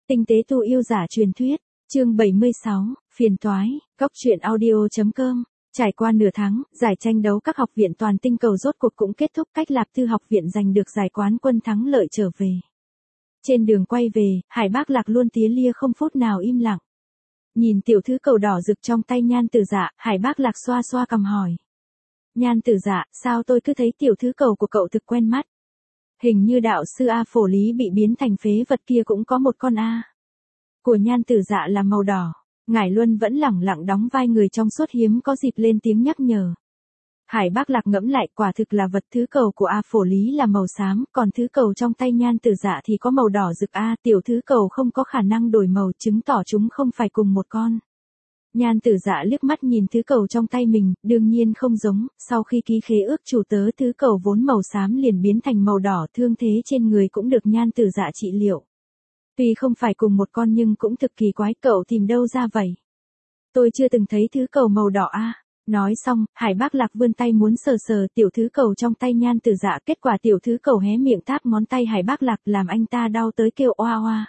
Tinh tế tu yêu giả truyền thuyết, chương 76, phiền toái, Cóc truyện audio.com. Trải qua nửa tháng, giải tranh đấu các học viện toàn tinh cầu rốt cuộc cũng kết thúc, Cách Lạp Tư học viện giành được giải quán quân thắng lợi trở về. Trên đường quay về, Hải Bác Lạc luôn tía lia không phút nào im lặng. Nhìn tiểu thứ cầu đỏ rực trong tay Nhan Tử Dạ, Hải Bác Lạc xoa xoa cằm hỏi. Nhan Tử Dạ, sao tôi cứ thấy tiểu thứ cầu của cậu thực quen mắt? Hình như đạo sư A Phổ Lý bị biến thành phế vật kia cũng có một con A. Của Nhan Tử Dạ là màu đỏ. Ngải Luân vẫn lẳng lặng đóng vai người trong suốt, hiếm có dịp lên tiếng nhắc nhở. Hải Bác Lạc ngẫm lại, quả thực là vật thứ cầu của A Phổ Lý là màu xám, còn thứ cầu trong tay Nhan Tử Dạ thì có màu đỏ rực. A, tiểu thứ cầu không có khả năng đổi màu, chứng tỏ chúng không phải cùng một con. Nhan Tử Dạ liếc mắt nhìn thứ cầu trong tay mình, đương nhiên không giống, sau khi ký khế ước chủ tớ, thứ cầu vốn màu xám liền biến thành màu đỏ, thương thế trên người cũng được Nhan Tử Dạ trị liệu. Tuy không phải cùng một con nhưng cũng thực kỳ quái, cậu tìm đâu ra vậy? Tôi chưa từng thấy thứ cầu màu đỏ A. Nói xong, Hải Bác Lạc vươn tay muốn sờ sờ tiểu thứ cầu trong tay Nhan Tử Dạ, kết quả tiểu thứ cầu hé miệng táp ngón tay Hải Bác Lạc, làm anh ta đau tới kêu oa oa.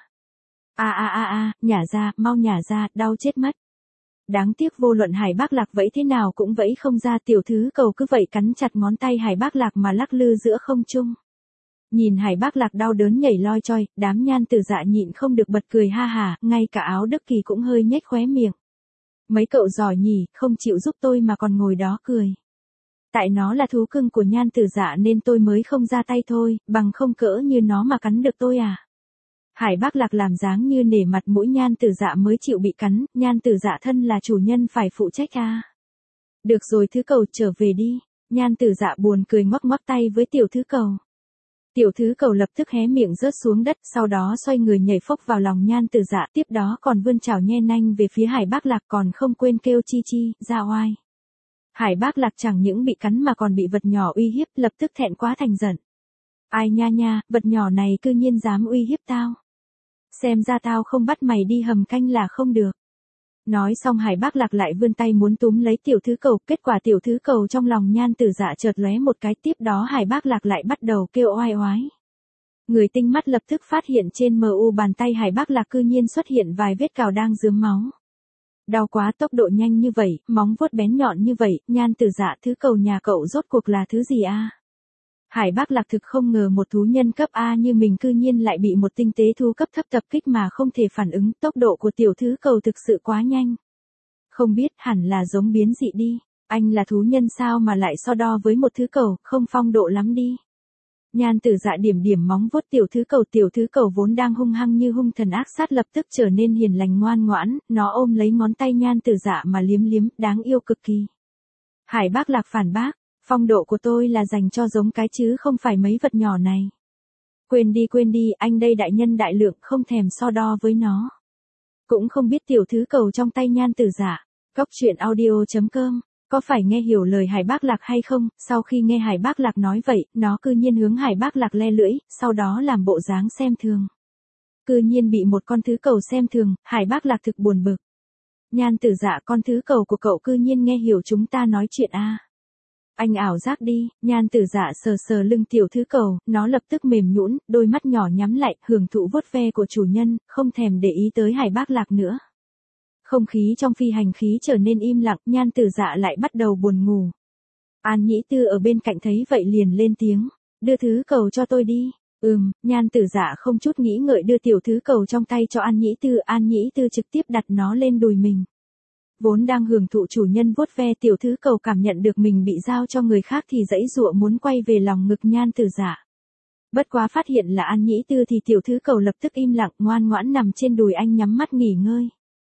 Nhả ra, mau nhả ra, đau chết mất. Đáng tiếc vô luận Hải Bác Lạc vẫy thế nào cũng vẫy không ra, tiểu thứ cầu cứ vậy cắn chặt ngón tay Hải Bác Lạc mà lắc lư giữa không trung. Nhìn Hải Bác Lạc đau đớn nhảy loi choi, đám Nhan Tử Dạ nhịn không được bật cười ha hả, ngay cả Áo Đức Kỳ cũng hơi nhếch khóe miệng. Mấy cậu giỏi nhỉ, không chịu giúp tôi mà còn ngồi đó cười. Tại nó là thú cưng của Nhan Tử Dạ nên tôi mới không ra tay thôi, bằng không cỡ như nó mà cắn được tôi à. Hải Bác Lạc làm dáng như nể mặt mũi Nhan Tử Dạ mới chịu bị cắn, Nhan Tử Dạ thân là chủ nhân phải phụ trách à. Được rồi thứ cầu, trở về đi. Nhan Tử Dạ buồn cười ngoắc ngoắc tay với tiểu thứ cầu. Tiểu thứ cầu lập tức hé miệng rớt xuống đất, sau đó xoay người nhảy phốc vào lòng Nhan Tử Dạ, tiếp đó còn vươn chảo nhe nanh về phía Hải Bác Lạc, còn không quên kêu chi chi, ra oai. Hải Bác Lạc chẳng những bị cắn mà còn bị vật nhỏ uy hiếp, lập tức thẹn quá thành giận. Ai nha nha, vật nhỏ này cư nhiên dám uy hiếp tao. Xem ra tao không bắt mày đi hầm canh là không được. Nói xong Hải Bác Lạc lại vươn tay muốn túm lấy tiểu thứ cầu, kết quả tiểu thứ cầu trong lòng Nhan Tử Dạ chợt lóe một cái, tiếp đó Hải Bác Lạc lại bắt đầu kêu oai oái. Người tinh mắt lập tức phát hiện trên mu bàn tay Hải Bác Lạc cư nhiên xuất hiện vài vết cào đang rướm máu. Đau quá, tốc độ nhanh như vậy, móng vuốt bén nhọn như vậy, Nhan Tử Dạ, thứ cầu nhà cậu rốt cuộc là thứ gì a? Hải Bác Lạc thực không ngờ một thú nhân cấp A như mình cư nhiên lại bị một tinh tế thú cấp thấp tập kích mà không thể phản ứng, tốc độ của tiểu thứ cầu thực sự quá nhanh. Không biết, hẳn là giống biến dị đi, anh là thú nhân sao mà lại so đo với một thứ cầu, không phong độ lắm đi. Nhan Tử Dạ điểm điểm móng vuốt tiểu thứ cầu vốn đang hung hăng như hung thần ác sát lập tức trở nên hiền lành ngoan ngoãn, nó ôm lấy ngón tay Nhan Tử Dạ mà liếm liếm, đáng yêu cực kỳ. Hải Bác Lạc phản bác. Phong độ của tôi là dành cho giống cái chứ không phải mấy vật nhỏ này. Quên đi, anh đây đại nhân đại lượng, không thèm so đo với nó. Cũng không biết tiểu thứ cầu trong tay Nhan Tử Dạ. Cóc truyện audio.com. Có phải nghe hiểu lời Hải Bác Lạc hay không? Sau khi nghe Hải Bác Lạc nói vậy, nó cư nhiên hướng Hải Bác Lạc le lưỡi, sau đó làm bộ dáng xem thường. Cư nhiên bị một con thứ cầu xem thường, Hải Bác Lạc thực buồn bực. Nhan Tử Dạ, con thứ cầu của cậu cư nhiên nghe hiểu chúng ta nói chuyện à. Anh ảo giác đi. Nhan Tử Dạ sờ sờ lưng tiểu thứ cầu, nó lập tức mềm nhũn, đôi mắt nhỏ nhắm lại, hưởng thụ vuốt ve của chủ nhân, không thèm để ý tới Hải Bác Lạc nữa. Không khí trong phi hành khí trở nên im lặng, Nhan Tử Dạ lại bắt đầu buồn ngủ. An Nhĩ Tư ở bên cạnh thấy vậy liền lên tiếng, đưa thứ cầu cho tôi đi. Nhan Tử Dạ không chút nghĩ ngợi đưa tiểu thứ cầu trong tay cho An Nhĩ Tư trực tiếp đặt nó lên đùi mình. Vốn đang hưởng thụ chủ nhân vuốt ve, tiểu thứ cầu cảm nhận được mình bị giao cho người khác thì giãy giụa muốn quay về lòng ngực Nhan Tử Dạ. Bất quá phát hiện là An Nhĩ Tư thì tiểu thứ cầu lập tức im lặng, ngoan ngoãn nằm trên đùi anh nhắm mắt nghỉ ngơi.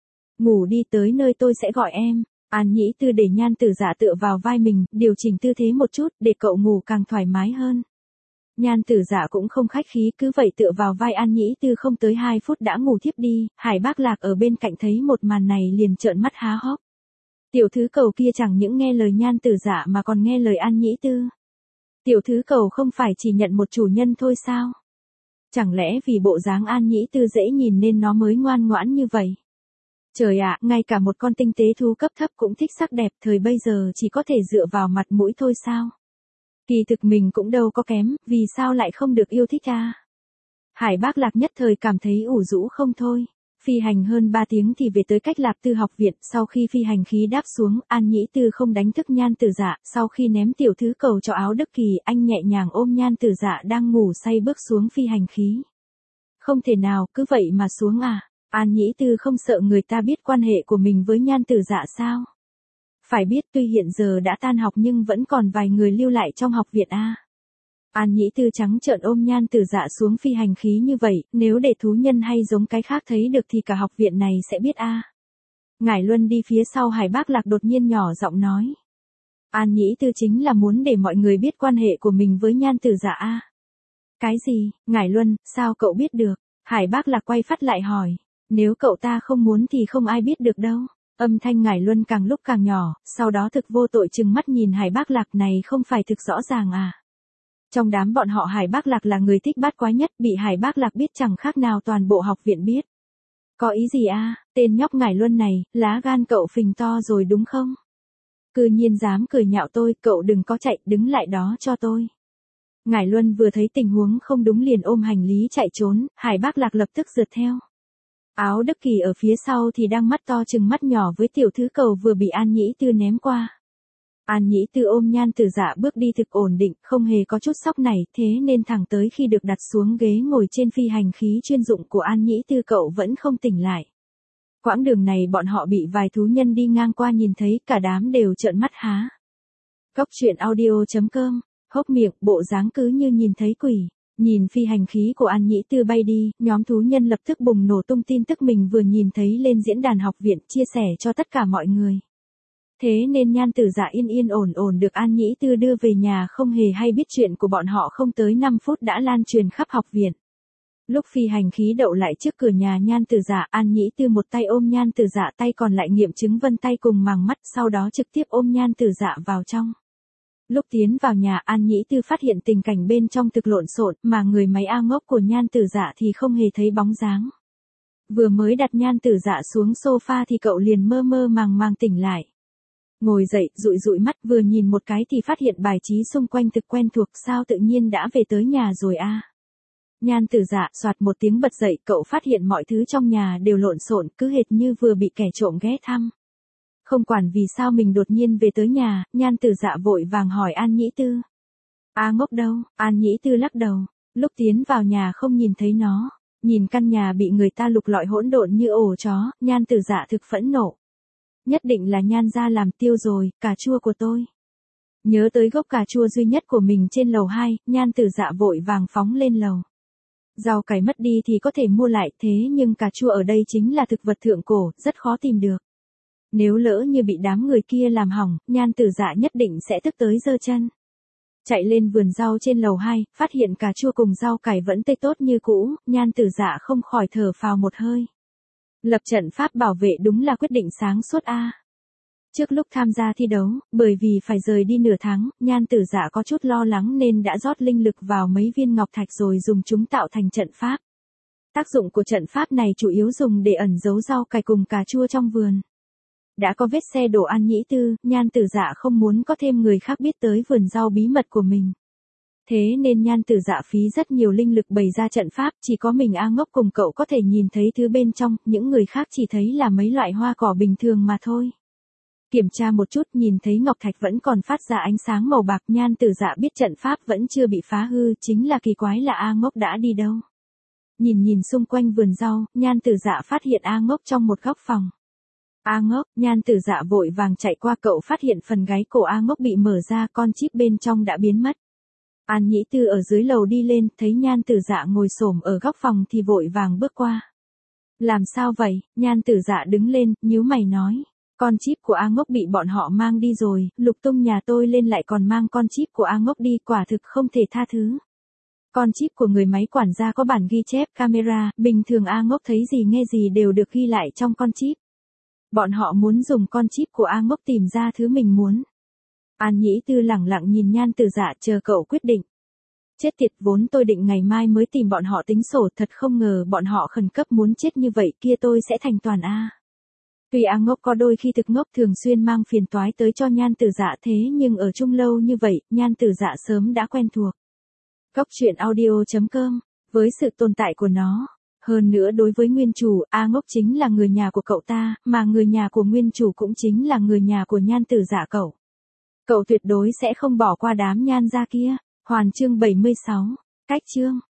Ngủ đi, tới nơi tôi sẽ gọi em. An Nhĩ Tư để Nhan Tử Dạ tựa vào vai mình, điều chỉnh tư thế một chút để cậu ngủ càng thoải mái hơn. Nhan Tử Dạ cũng không khách khí, cứ vậy tựa vào vai An Nhĩ Tư, không tới 2 phút đã ngủ thiếp đi. Hải Bác Lạc ở bên cạnh thấy một màn này liền trợn mắt há hốc. Tiểu thứ cầu kia chẳng những nghe lời Nhan Tử Dạ mà còn nghe lời An Nhĩ Tư. Tiểu thứ cầu không phải chỉ nhận một chủ nhân thôi sao? Chẳng lẽ vì bộ dáng An Nhĩ Tư dễ nhìn nên nó mới ngoan ngoãn như vậy? Trời ạ, ngay cả một con tinh tế thú cấp thấp cũng thích sắc đẹp, thời bây giờ chỉ có thể dựa vào mặt mũi thôi sao? Kỳ thực mình cũng đâu có kém, vì sao lại không được yêu thích à? Hải Bác Lạc nhất thời cảm thấy ủ rũ không thôi. Phi hành hơn 3 tiếng thì về tới Cách Lạp Tư học viện, sau khi phi hành khí đáp xuống, An Nhĩ Tư không đánh thức Nhan Tử Dạ, sau khi ném tiểu thứ cầu cho Áo Đức Kỳ, anh nhẹ nhàng ôm Nhan Tử Dạ đang ngủ say bước xuống phi hành khí. Không thể nào, cứ vậy mà xuống à? An Nhĩ Tư không sợ người ta biết quan hệ của mình với Nhan Tử Dạ sao? Phải biết tuy hiện giờ đã tan học nhưng vẫn còn vài người lưu lại trong học viện a. An Nhĩ Tư trắng trợn ôm Nhan Tử Dạ xuống phi hành khí như vậy, nếu để thú nhân hay giống cái khác thấy được thì cả học viện này sẽ biết a. Ngải Luân đi phía sau Hải Bác Lạc đột nhiên nhỏ giọng nói. An Nhĩ Tư chính là muốn để mọi người biết quan hệ của mình với Nhan Tử Dạ a. Cái gì, Ngải Luân, sao cậu biết được? Hải Bác Lạc quay phát lại hỏi. Nếu cậu ta không muốn thì không ai biết được đâu. Âm thanh Ngải Luân càng lúc càng nhỏ, sau đó thực vô tội trừng mắt nhìn Hải Bác Lạc này không phải thực rõ ràng à. Trong đám bọn họ Hải Bác Lạc là người thích bát quái nhất, bị Hải Bác Lạc biết chẳng khác nào toàn bộ học viện biết. Có ý gì a? Tên nhóc Ngải Luân này, lá gan cậu phình to rồi đúng không? Cư nhiên dám cười nhạo tôi, cậu đừng có chạy, đứng lại đó cho tôi. Ngải Luân vừa thấy tình huống không đúng liền ôm hành lý chạy trốn, Hải Bác Lạc lập tức rượt theo. Áo Đức Kỳ ở phía sau thì đang mắt to chừng mắt nhỏ với tiểu thứ cầu vừa bị An Nhĩ Tư ném qua. An Nhĩ Tư ôm Nhan Tử Dạ bước đi thực ổn định, không hề có chút sóc nảy, thế nên thẳng tới khi được đặt xuống ghế ngồi trên phi hành khí chuyên dụng của An Nhĩ Tư cậu vẫn không tỉnh lại. Quãng đường này bọn họ bị vài thú nhân đi ngang qua nhìn thấy, cả đám đều trợn mắt há. Cóc truyện audio.com, hốc miệng, bộ dáng cứ như nhìn thấy quỷ. Nhìn phi hành khí của An Nhĩ Tư bay đi, nhóm thú nhân lập tức bùng nổ tung tin tức mình vừa nhìn thấy lên diễn đàn học viện, chia sẻ cho tất cả mọi người. Thế nên Nhan Tử Dạ yên yên ổn ổn được An Nhĩ Tư đưa về nhà, không hề hay biết chuyện của bọn họ, không tới 5 phút đã lan truyền khắp học viện. Lúc phi hành khí đậu lại trước cửa nhà Nhan Tử Dạ, An Nhĩ Tư một tay ôm Nhan Tử Dạ, tay còn lại nghiệm chứng vân tay cùng màng mắt, sau đó trực tiếp ôm Nhan Tử Dạ vào trong. Lúc tiến vào nhà, An Nhĩ Tư phát hiện tình cảnh bên trong thực lộn xộn, mà người máy A ngốc của Nhan Tử Dạ thì không hề thấy bóng dáng. Vừa mới đặt Nhan Tử Dạ xuống sofa thì cậu liền mơ mơ màng màng tỉnh lại. Ngồi dậy, dụi dụi mắt, vừa nhìn một cái thì phát hiện bài trí xung quanh thực quen thuộc, sao tự nhiên đã về tới nhà rồi a? Nhan Tử Dạ soạt một tiếng bật dậy, cậu phát hiện mọi thứ trong nhà đều lộn xộn, cứ hệt như vừa bị kẻ trộm ghé thăm. Không quản vì sao mình đột nhiên về tới nhà, Nhan Tử Dạ vội vàng hỏi An Nhĩ Tư. A ngốc đâu? An Nhĩ Tư lắc đầu. Lúc tiến vào nhà không nhìn thấy nó. Nhìn căn nhà bị người ta lục lọi hỗn độn như ổ chó, Nhan Tử Dạ thực phẫn nộ. Nhất định là Nhan gia làm tiêu rồi, cà chua của tôi. Nhớ tới gốc cà chua duy nhất của mình trên lầu 2, Nhan Tử Dạ vội vàng phóng lên lầu. Rau cải mất đi thì có thể mua lại, thế nhưng cà chua ở đây chính là thực vật thượng cổ, rất khó tìm được. Nếu lỡ như bị đám người kia làm hỏng, Nhan Tử Dạ nhất định sẽ tức tới giơ chân. Chạy lên vườn rau trên lầu 2, phát hiện cà chua cùng rau cải vẫn tươi tốt như cũ, Nhan Tử Dạ không khỏi thở phào một hơi. Lập trận pháp bảo vệ đúng là quyết định sáng suốt a. Trước lúc tham gia thi đấu, bởi vì phải rời đi nửa tháng, Nhan Tử Dạ có chút lo lắng nên đã rót linh lực vào mấy viên ngọc thạch rồi dùng chúng tạo thành trận pháp. Tác dụng của trận pháp này chủ yếu dùng để ẩn giấu rau cải cùng cà chua trong vườn. Đã có vết xe đổ An Nhĩ Tư, Nhan Tử Dạ không muốn có thêm người khác biết tới vườn rau bí mật của mình. Thế nên Nhan Tử Dạ phí rất nhiều linh lực bày ra trận pháp, chỉ có mình A ngốc cùng cậu có thể nhìn thấy thứ bên trong, những người khác chỉ thấy là mấy loại hoa cỏ bình thường mà thôi. Kiểm tra một chút, nhìn thấy ngọc thạch vẫn còn phát ra ánh sáng màu bạc, Nhan Tử Dạ biết trận pháp vẫn chưa bị phá hư, chính là kỳ quái là A ngốc đã đi đâu. Nhìn xung quanh vườn rau, Nhan Tử Dạ phát hiện A ngốc trong một góc phòng. A ngốc, Nhan Tử Dạ vội vàng chạy qua, cậu phát hiện phần gáy cổ A ngốc bị mở ra, con chip bên trong đã biến mất. An Nhĩ Tư ở dưới lầu đi lên, thấy Nhan Tử Dạ ngồi xổm ở góc phòng thì vội vàng bước qua. Làm sao vậy? Nhan Tử Dạ đứng lên, nhíu mày nói. Con chip của A ngốc bị bọn họ mang đi rồi, lục tung nhà tôi lên lại còn mang con chip của A ngốc đi, quả thực không thể tha thứ. Con chip của người máy quản gia có bản ghi chép camera, bình thường A ngốc thấy gì nghe gì đều được ghi lại trong con chip. Bọn họ muốn dùng con chip của A ngốc tìm ra thứ mình muốn. An Nhĩ Tư lẳng lặng nhìn Nhan Tử Dạ chờ cậu quyết định. Chết tiệt, vốn tôi định ngày mai mới tìm bọn họ tính sổ, thật không ngờ bọn họ khẩn cấp muốn chết như vậy, kia tôi sẽ thành toàn A. Tuy A ngốc có đôi khi thực ngốc thường xuyên mang phiền toái tới cho Nhan Tử Dạ, thế nhưng ở chung lâu như vậy, Nhan Tử Dạ sớm đã quen thuộc. Cóc truyện audio.com với sự tồn tại của nó. Hơn nữa đối với nguyên chủ, A Ngốc chính là người nhà của cậu ta, mà người nhà của nguyên chủ cũng chính là người nhà của nhan tử dạ cậu. Cậu tuyệt đối sẽ không bỏ qua đám nhan gia kia. Hoàn chương 76. Cách chương.